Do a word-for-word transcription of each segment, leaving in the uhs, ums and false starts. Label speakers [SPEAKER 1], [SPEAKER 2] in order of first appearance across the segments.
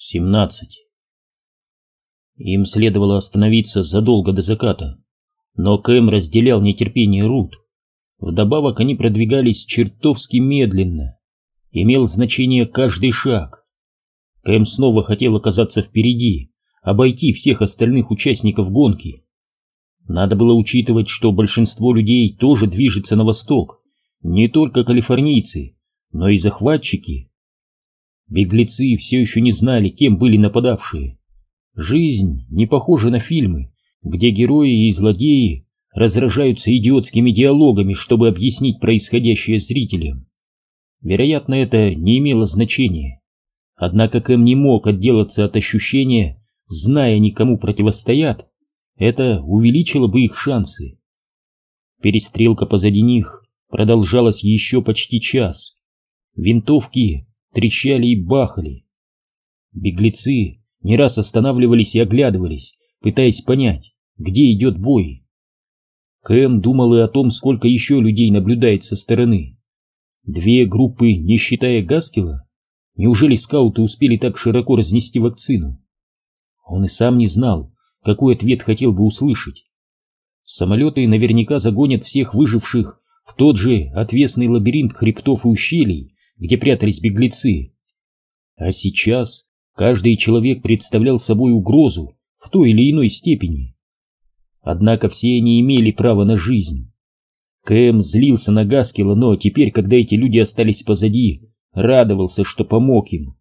[SPEAKER 1] семнадцать. Им следовало остановиться задолго до заката, но Кэм разделял нетерпение Рут. Вдобавок они продвигались чертовски медленно. Имел значение каждый шаг. Кэм снова хотел оказаться впереди, обойти всех остальных участников гонки. Надо было учитывать, что большинство людей тоже движется на восток, не только калифорнийцы, но и захватчики. Беглецы все еще не знали, кем были нападавшие. Жизнь не похожа на фильмы, где герои и злодеи разражаются идиотскими диалогами, чтобы объяснить происходящее зрителям. Вероятно, это не имело значения. Однако Кэм не мог отделаться от ощущения, зная, никому противостоят, это увеличило бы их шансы. Перестрелка позади них продолжалась еще почти час. Винтовки трещали и бахали. Беглецы не раз останавливались и оглядывались, пытаясь понять, где идет бой. Кэм думал и о том, сколько еще людей наблюдает со стороны. Две группы, не считая Гаскела? Неужели скауты успели так широко разнести вакцину? Он и сам не знал, какой ответ хотел бы услышать. Самолеты наверняка загонят всех выживших в тот же отвесный лабиринт хребтов и ущелий, где прятались беглецы. А сейчас каждый человек представлял собой угрозу в той или иной степени. Однако все они имели право на жизнь. Кэм злился на Гаскела, но теперь, когда эти люди остались позади, радовался, что помог им.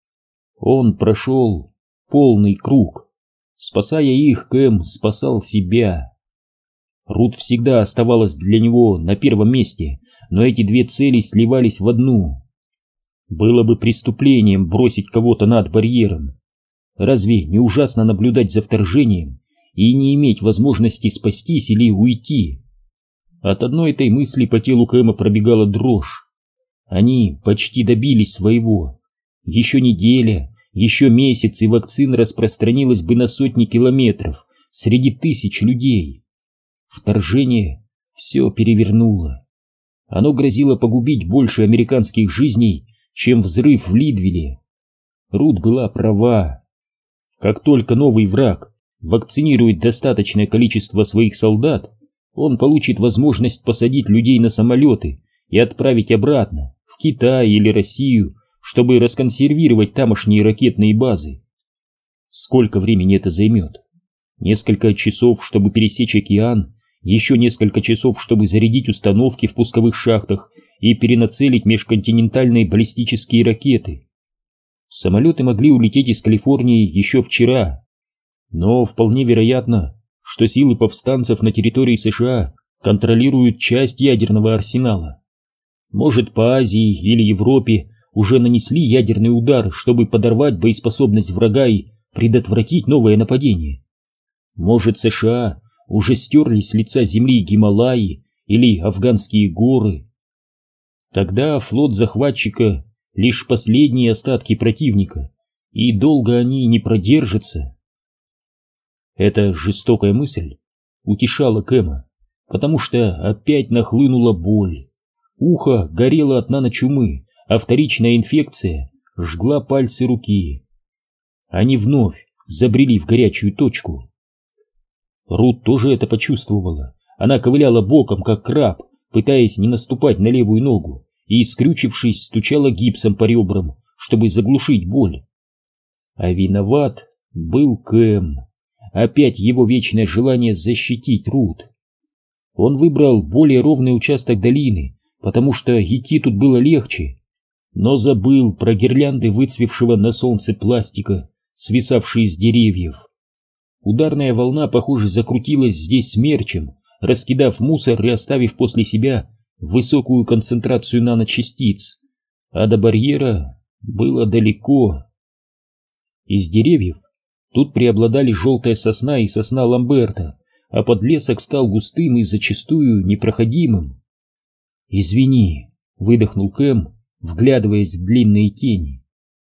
[SPEAKER 1] Он прошел полный круг. Спасая их, Кэм спасал себя. Рут всегда оставалась для него на первом месте, но эти две цели сливались в одну. Было бы преступлением бросить кого-то над барьером. Разве не ужасно наблюдать за вторжением и не иметь возможности спастись или уйти? От одной этой мысли по телу Кэма пробегала дрожь. Они почти добились своего. Еще неделя, еще месяц, и вакцина распространилась бы на сотни километров среди тысяч людей. Вторжение все перевернуло. Оно грозило погубить больше американских жизней, чем взрыв в Лидвилле. Рут была права. Как только новый враг вакцинирует достаточное количество своих солдат, он получит возможность посадить людей на самолеты и отправить обратно, в Китай или Россию, чтобы расконсервировать тамошние ракетные базы. Сколько времени это займет? Несколько часов, чтобы пересечь океан, еще несколько часов, чтобы зарядить установки в пусковых шахтах и перенацелить межконтинентальные баллистические ракеты. Самолеты могли улететь из Калифорнии еще вчера, но вполне вероятно, что силы повстанцев на территории США контролируют часть ядерного арсенала. Может, по Азии или Европе уже нанесли ядерный удар, чтобы подорвать боеспособность врага и предотвратить новое нападение. Может, США уже стерли с лица земли Гималаи или афганские горы. Тогда флот захватчика — лишь последние остатки противника, и долго они не продержатся. Эта жестокая мысль утешала Кэма, потому что опять нахлынула боль. Ухо горело от наночумы, а вторичная инфекция жгла пальцы руки. Они вновь забрели в горячую точку. Рут тоже это почувствовала. Она ковыляла боком, как краб, пытаясь не наступать на левую ногу, и, скрючившись, стучала гипсом по ребрам, чтобы заглушить боль. А виноват был Кэм. Опять его вечное желание защитить Рут. Он выбрал более ровный участок долины, потому что идти тут было легче, но забыл про гирлянды выцвевшего на солнце пластика, свисавшие с деревьев. Ударная волна, похоже, закрутилась здесь смерчем, раскидав мусор и оставив после себя высокую концентрацию наночастиц, а до барьера было далеко. Из деревьев тут преобладали желтая сосна и сосна Ламберта, а подлесок стал густым и зачастую непроходимым. «Извини», — выдохнул Кэм, вглядываясь в длинные тени.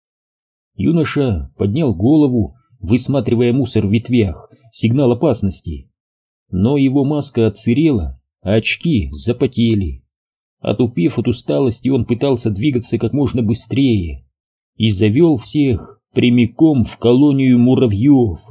[SPEAKER 1] Юноша поднял голову, высматривая мусор в ветвях, сигнал опасности. Но его маска отсырела, а очки запотели. Отупев от усталости, он пытался двигаться как можно быстрее и завел всех прямиком в колонию муравьев.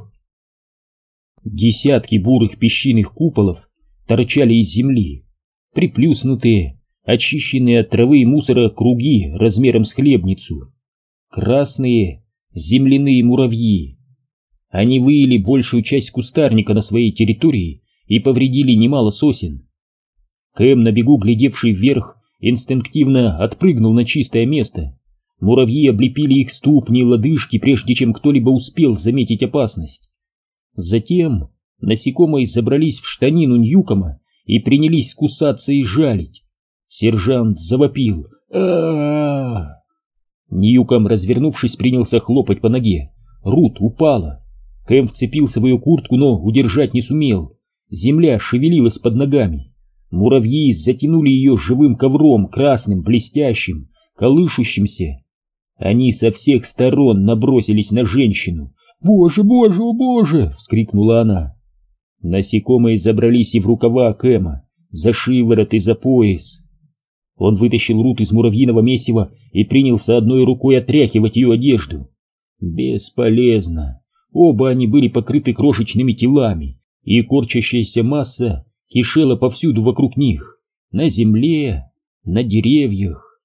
[SPEAKER 1] Десятки бурых песчаных куполов торчали из земли, приплюснутые, очищенные от травы и мусора круги размером с хлебницу. Красные земляные муравьи. Они выели большую часть кустарника на своей территории и повредили немало сосен. Кэм, на бегу глядевший вверх, инстинктивно отпрыгнул на чистое место. Муравьи облепили их ступни и лодыжки, прежде чем кто-либо успел заметить опасность. Затем насекомые забрались в штанину Ньюкома и принялись кусаться и жалить. Сержант завопил: «А-а-а!». Ньюком, развернувшись, принялся хлопать по ноге. Рут упала. Кэм вцепился в ее куртку, но удержать не сумел. Земля шевелилась под ногами. Муравьи затянули ее живым ковром, красным, блестящим, колышущимся. Они со всех сторон набросились на женщину. «Боже, боже, о боже!» — вскрикнула она. Насекомые забрались и в рукава Кэма, за шиворот и за пояс. Он вытащил Рут из муравьиного месива и принялся одной рукой отряхивать ее одежду. Бесполезно. Оба они были покрыты крошечными телами, и корчащаяся масса кишела повсюду вокруг них, на земле, на деревьях.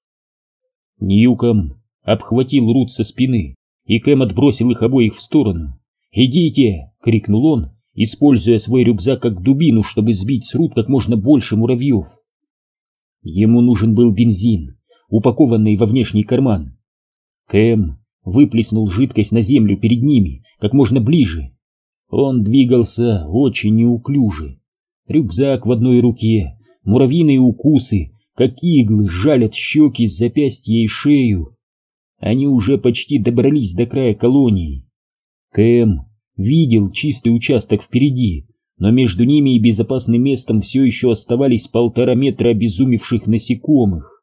[SPEAKER 1] Ньюком обхватил Рут со спины, и Кэм отбросил их обоих в сторону. «Идите!» — крикнул он, используя свой рюкзак как дубину, чтобы сбить с Рут как можно больше муравьев. Ему нужен был бензин, упакованный во внешний карман. Кэм выплеснул жидкость на землю перед ними, как можно ближе. Он двигался очень неуклюже. Рюкзак в одной руке, муравьиные укусы, как иглы, жалят щеки, запястья и шею. Они уже почти добрались до края колонии. Кэм видел чистый участок впереди, но между ними и безопасным местом все еще оставались полтора метра обезумевших насекомых.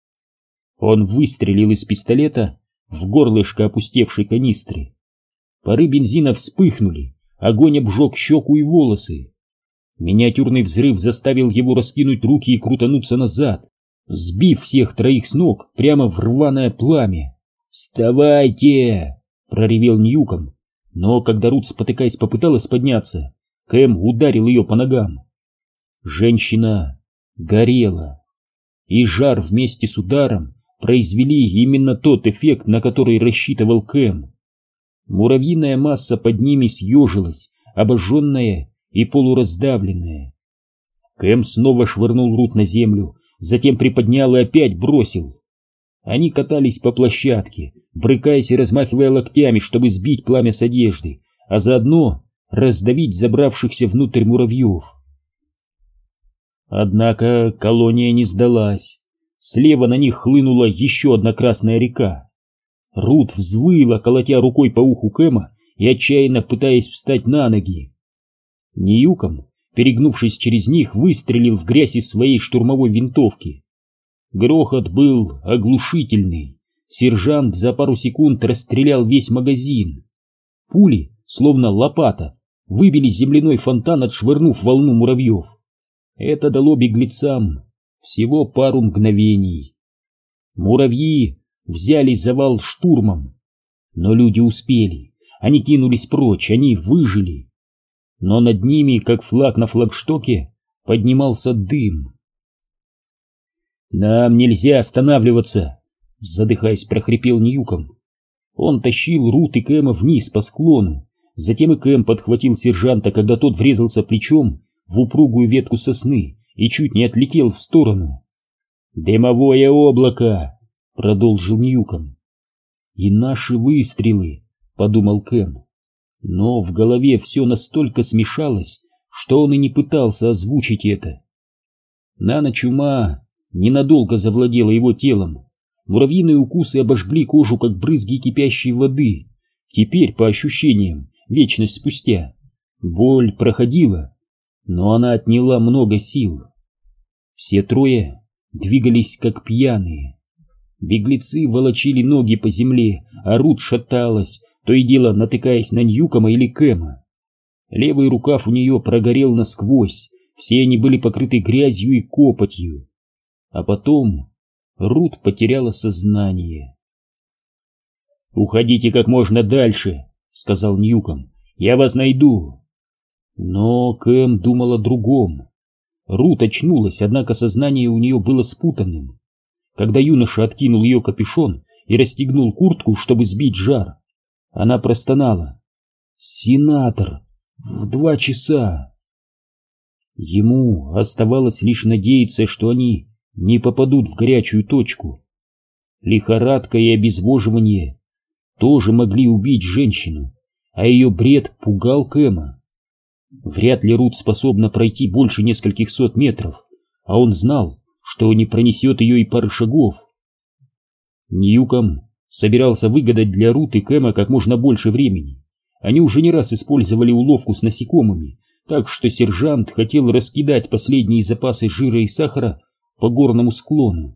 [SPEAKER 1] Он выстрелил из пистолета в горлышко опустевшей канистры. Пары бензина вспыхнули, огонь обжег щеку и волосы. Миниатюрный взрыв заставил его раскинуть руки и крутануться назад, сбив всех троих с ног прямо в рваное пламя. «Вставайте!» — проревел Ньюком, но когда Рут, спотыкаясь, попыталась подняться, Кэм ударил ее по ногам. Женщина горела, и жар вместе с ударом произвели именно тот эффект, на который рассчитывал Кэм. Муравьиная масса под ними съежилась, обожженная и полураздавленная. Кэм снова швырнул Рут на землю, затем приподнял и опять бросил. Они катались по площадке, брыкаясь и размахивая локтями, чтобы сбить пламя с одежды, а заодно раздавить забравшихся внутрь муравьев. Однако колония не сдалась. Слева на них хлынула еще одна красная река. Рут взвыла, колотя рукой по уху Кэма и отчаянно пытаясь встать на ноги. Ньюком, перегнувшись через них, выстрелил в грязь из своей штурмовой винтовки. Грохот был оглушительный. Сержант за пару секунд расстрелял весь магазин. Пули, словно лопата, выбили земляной фонтан, отшвырнув волну муравьев. Это дало беглецам всего пару мгновений. Муравьи взяли завал штурмом, но люди успели. Они кинулись прочь, они выжили. Но над ними, как флаг на флагштоке, поднимался дым. «Нам нельзя останавливаться!» — задыхаясь, прохрипел Ньюком. Он тащил Рут и Кэма вниз по склону. Затем и Кэм подхватил сержанта, когда тот врезался плечом в упругую ветку сосны и чуть не отлетел в сторону. «Дымовое облако!» — продолжил Ньюком. «И наши выстрелы!» — подумал Кэм. Но в голове все настолько смешалось, что он и не пытался озвучить это. Наночума ненадолго завладела его телом. Муравьиные укусы обожгли кожу, как брызги кипящей воды. Теперь, по ощущениям, вечность спустя, боль проходила, но она отняла много сил. Все трое двигались как пьяные. Беглецы волочили ноги по земле, а Рут шаталась, то и дело натыкаясь на Ньюкома или Кэма. Левый рукав у нее прогорел насквозь, все они были покрыты грязью и копотью. А потом Рут потеряла сознание. «Уходите как можно дальше», — сказал Ньюком. «Я вас найду». Но Кэм думал о другом. Рут очнулась, однако сознание у нее было спутанным. Когда юноша откинул ее капюшон и расстегнул куртку, чтобы сбить жар, она простонала: «Сенатор! В два часа!» Ему оставалось лишь надеяться, что они не попадут в горячую точку. Лихорадка и обезвоживание тоже могли убить женщину, а ее бред пугал Кэма. Вряд ли Рут способна пройти больше нескольких сот метров, а он знал, что не пронесет ее и пары шагов. Ньюком собирался выгадать для Рут и Кэма как можно больше времени. Они уже не раз использовали уловку с насекомыми, так что сержант хотел раскидать последние запасы жира и сахара по горному склону.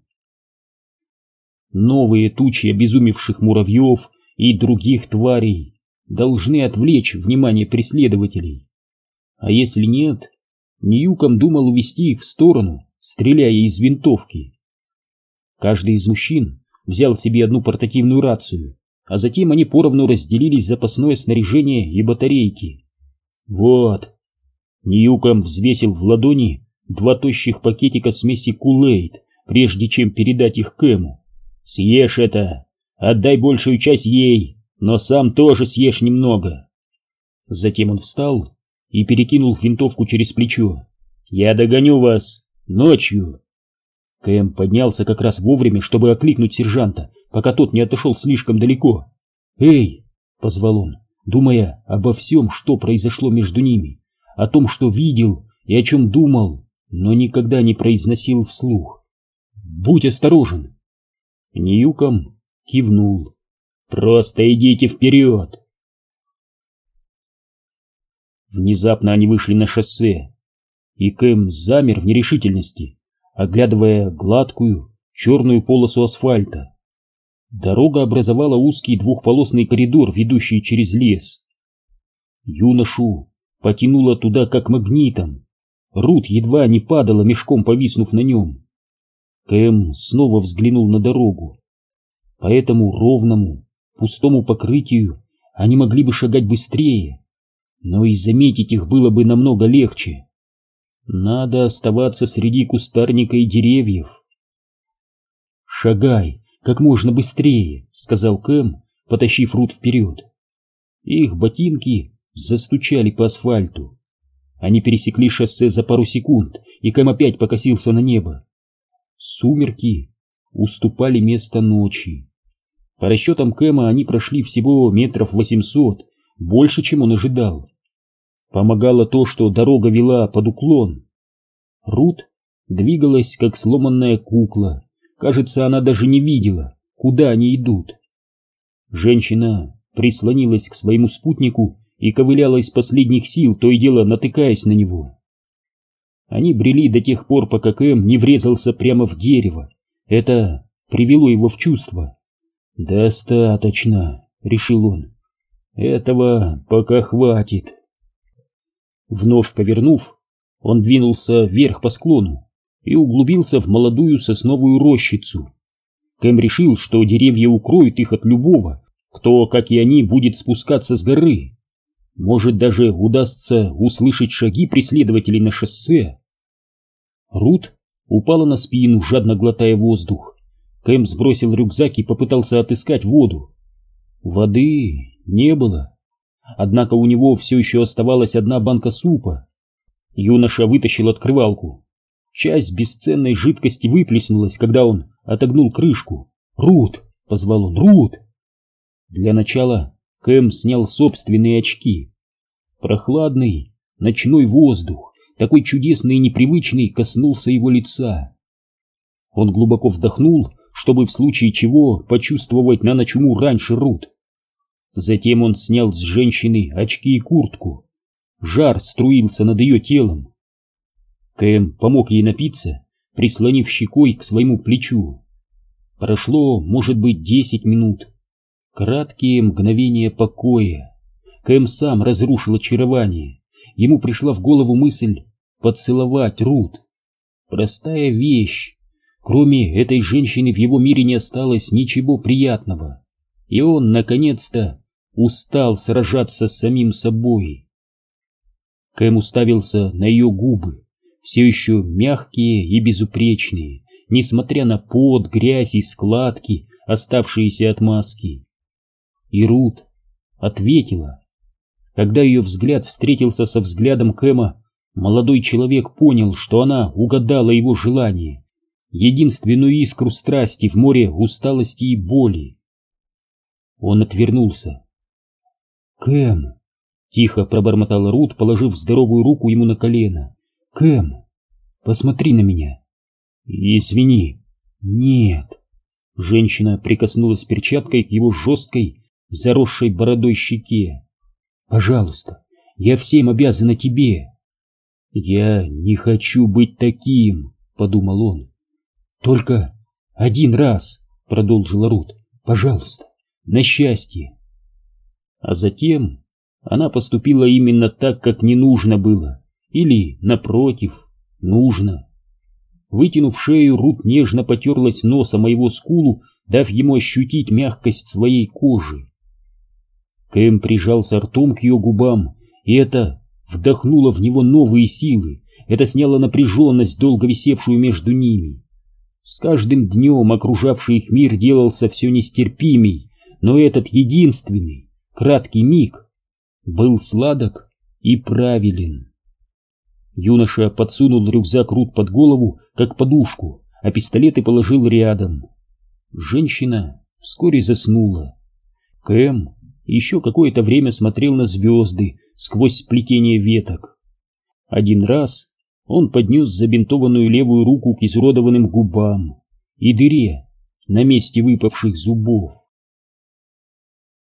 [SPEAKER 1] Новые тучи обезумевших муравьев и других тварей должны отвлечь внимание преследователей. А если нет, Ньюком думал увести их в сторону, стреляя из винтовки. Каждый из мужчин взял себе одну портативную рацию, а затем они поровну разделили запасное снаряжение и батарейки. «Вот!» Ньюком взвесил в ладони два тощих пакетика смеси Kool-Aid, прежде чем передать их Кэму. «Съешь это! Отдай большую часть ей, но сам тоже съешь немного!» Затем он встал и перекинул винтовку через плечо. «Я догоню вас! Ночью!» Кэм поднялся как раз вовремя, чтобы окликнуть сержанта, пока тот не отошел слишком далеко. «Эй!» — позвал он, думая обо всем, что произошло между ними, о том, что видел и о чем думал, но никогда не произносил вслух. «Будь осторожен!» Ньюком кивнул. «Просто идите вперед!» Внезапно они вышли на шоссе, и Кэм замер в нерешительности, оглядывая гладкую черную полосу асфальта. Дорога образовала узкий двухполосный коридор, ведущий через лес. Юношу потянуло туда как магнитом. Рут едва не падала, мешком повиснув на нем. Кэм снова взглянул на дорогу. По этому ровному, пустому покрытию они могли бы шагать быстрее, но и заметить их было бы намного легче. Надо оставаться среди кустарника и деревьев. «Шагай как можно быстрее», — сказал Кэм, потащив Рут вперед. Их ботинки застучали по асфальту. Они пересекли шоссе за пару секунд, и Кэм опять покосился на небо. Сумерки уступали место ночи. По расчетам Кэма они прошли всего метров восемьсот, больше, чем он ожидал. Помогало то, что дорога вела под уклон. Рут двигалась, как сломанная кукла. Кажется, она даже не видела, куда они идут. Женщина прислонилась к своему спутнику и ковыляла из последних сил, то и дело натыкаясь на него. Они брели до тех пор, пока Кэм не врезался прямо в дерево. Это привело его в чувство. «Достаточно», — решил он. «Этого пока хватит». Вновь повернув, он двинулся вверх по склону и углубился в молодую сосновую рощицу. Кэм решил, что деревья укроют их от любого, кто, как и они, будет спускаться с горы. Может, даже удастся услышать шаги преследователей на шоссе. Рут упала на спину, жадно глотая воздух. Кэм сбросил рюкзак и попытался отыскать воду. Воды не было. Однако у него все еще оставалась одна банка супа. Юноша вытащил открывалку. Часть бесценной жидкости выплеснулась, когда он отогнул крышку. «Рут!» — позвал он. «Рут!» Для начала Кэм снял собственные очки. Прохладный ночной воздух, такой чудесный и непривычный, коснулся его лица. Он глубоко вдохнул, чтобы в случае чего почувствовать на ночь уму раньше Рут. Затем он снял с женщины очки и куртку. Жар струился над ее телом. Кэм помог ей напиться, прислонив щекой к своему плечу. Прошло, может быть, десять минут. Краткие мгновения покоя. Кэм сам разрушил очарование. Ему пришла в голову мысль поцеловать Рут. Простая вещь. Кроме этой женщины в его мире не осталось ничего приятного. и он, наконец-то, устал сражаться с самим собой. Кэм уставился на ее губы, все еще мягкие и безупречные, несмотря на пот, грязь и складки, оставшиеся от маски. И Рут ответила. Когда ее взгляд встретился со взглядом Кэма, молодой человек понял, что она угадала его желание, единственную искру страсти в море усталости и боли. Он отвернулся. «Кэм!» — тихо пробормотала Рут, положив здоровую руку ему на колено. «Кэм, посмотри на меня!» «Извини!» «Нет!» Женщина прикоснулась перчаткой к его жесткой, заросшей бородой щеке. «Пожалуйста, я всем обязана тебе!» «Я не хочу быть таким!» — подумал он. «Только один раз!» — продолжила Рут. «Пожалуйста, на счастье!» А затем она поступила именно так, как не нужно было. Или, напротив, нужно. Вытянув шею, Рут нежно потерлась носом о его скулу, дав ему ощутить мягкость своей кожи. Кэм прижался ртом к ее губам, и это вдохнуло в него новые силы, это сняло напряженность, долго висевшую между ними. С каждым днем окружавший их мир делался все нестерпимей, но этот единственный, краткий миг был сладок и правилен. Юноша подсунул рюкзак Рут под голову, как подушку, а пистолеты положил рядом. Женщина вскоре заснула. Кэм еще какое-то время смотрел на звезды сквозь сплетение веток. Один раз он поднес забинтованную левую руку к изуродованным губам и дыре на месте выпавших зубов.